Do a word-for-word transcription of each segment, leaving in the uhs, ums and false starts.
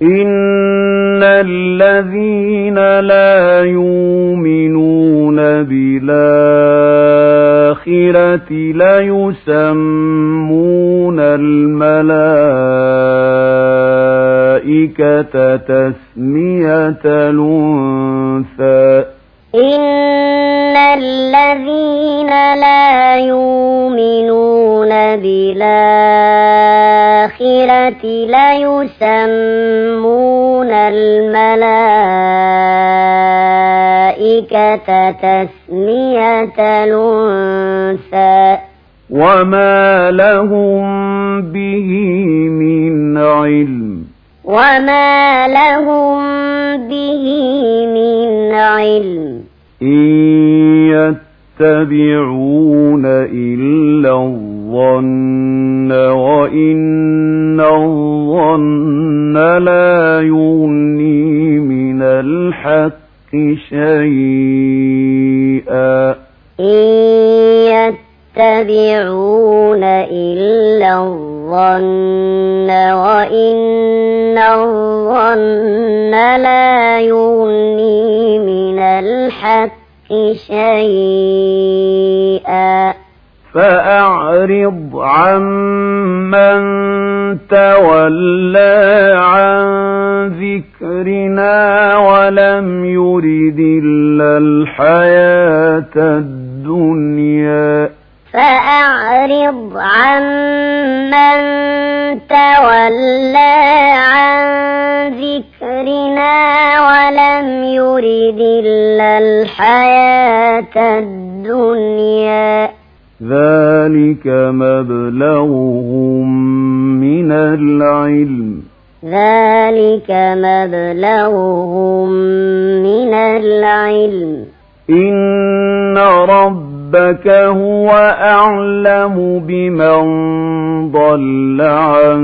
إن الذين لا يؤمنون بالآخرة ليسمون الملائكة تسمية الأنثى إن الذين لا يؤمنون بالآخرة ليسمون الملائكة تسمية الأنثى وما لهم به من علم وما لهم به من علم إن يتبعون إلا الظن وإن الظن لا يغني من الحق شيئا إن يتبعون إلا الظن وإن الظن لا يغني من الحق شيئا فأعرض عمن تولى عن ذكرنا ولم يرد إلا الحياة الدنيا فأعرض عمن تولى عن ذكرنا ولم يرد إلا الحياة الدنيا ذلك مبلغهم من العلم ذلك مبلغهم من العلم إن ربك هو أعلم بمن ضل عن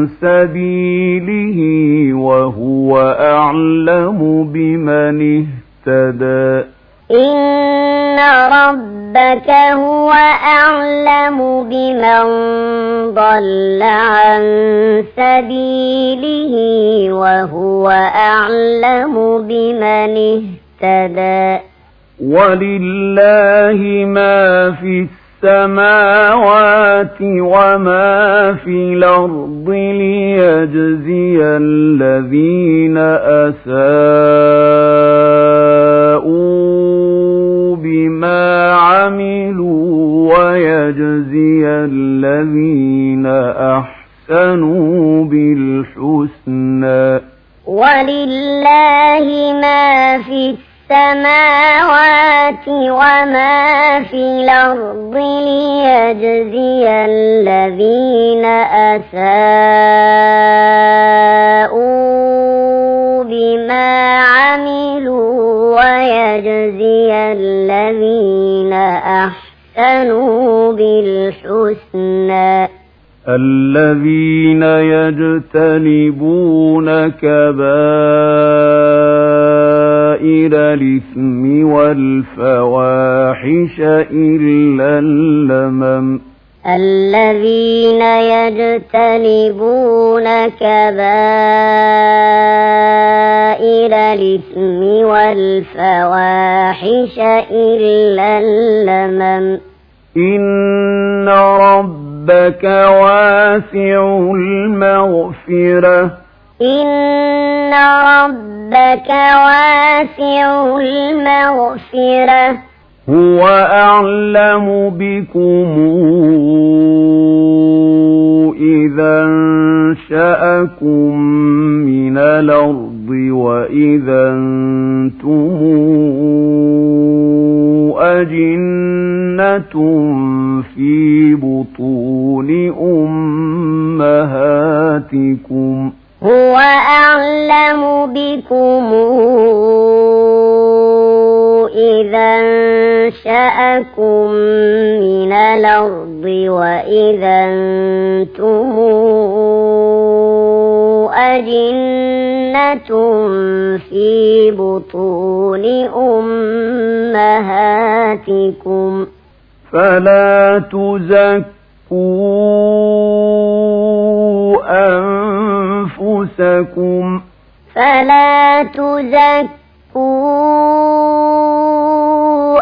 سبيله وهو أعلم بمن اهتدى إن ربك هو أعلم بمن ضل عن سبيله وهو أعلم بمن اهتدى ولله ما في السماوات وما في الأرض ليجزي الذين أساءوا بما عملوا ويجزي الذين أحسنوا بالحسنى ولله ما في السماوات وما في الأرض ليجزي الذين أساءوا بما عملوا ويجزي الذين أحسنوا بالحسنى الذين يجتنبون كبائر الإثم والفواحش إلا اللمم الذين يجتنبون كبائر الإثم والفواحش إلا اللمم إن ربك واسع المغفرة إن ربك واسع المغفرة هو أعلم بكم إذا انشأكم من الأرض وإذا أنتم أجنة في بطون أمهاتكم هو أعلم بكم إذا انشأكم من الأرض وإذا أنتم أجنة في بطون أمهاتكم فلا تزكوا أنفسكم فلا تزكوا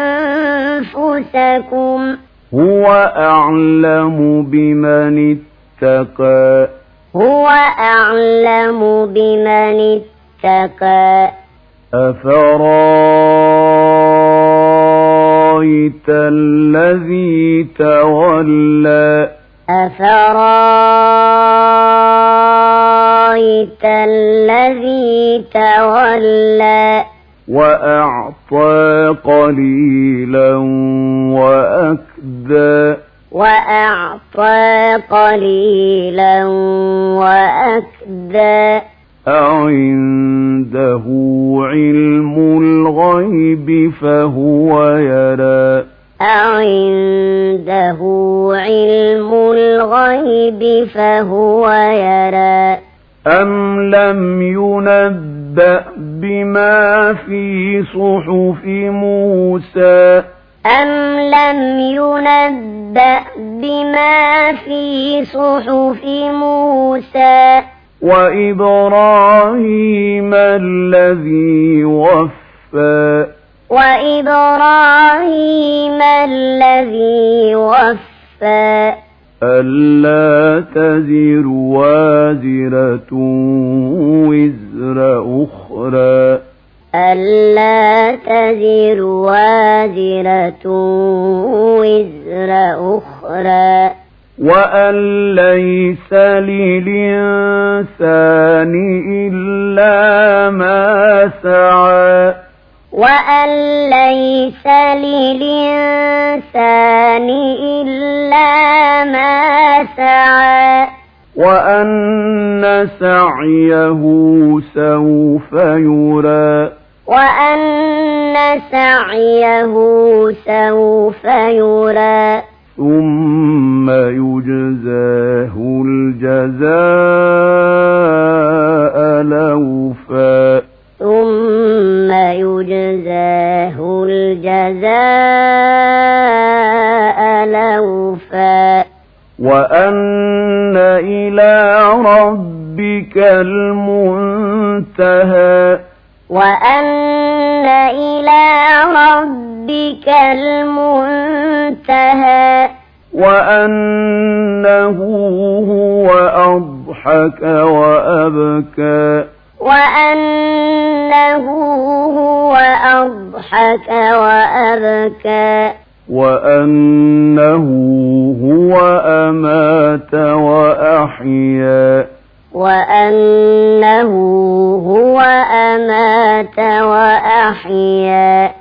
أنفسكم هو أعلم بمن اتقى هو أعلم بمن اتقى أفرأيت الذي تولى أفرأيت الذي تولى وأعطى قليلا وأكدى وأعطى قليلا وأكدى أعنده علم الغيب فهو يرى أعنده علم الغيب فهو يرى أم لم ينبأ بما في صحف موسى أم لم ينبأ بما في صحف موسى وإبراهيم الذي وفى وإبراهيم الذي وفى ألا تزر وازرة وزر أخرى ألا تزر وازرة وزر أخرى وأن ليس للإنسان إلا ما سعى وأن ليس للإنسان إلا ما سعى وأن سعيه سوف يرى وأن سعيه سوف يرى ثم يجزاه الجزاء الأوفى ثم يجزاه الجزاء الأوفى وأن إلى ربك المنتهى وأن إلى ربك المنتهى وأنه هو أضحك وأبكى وأنه هو أضحك وأبكى وأنه هو أمات وأحيا وأنه هو أمات وأحيا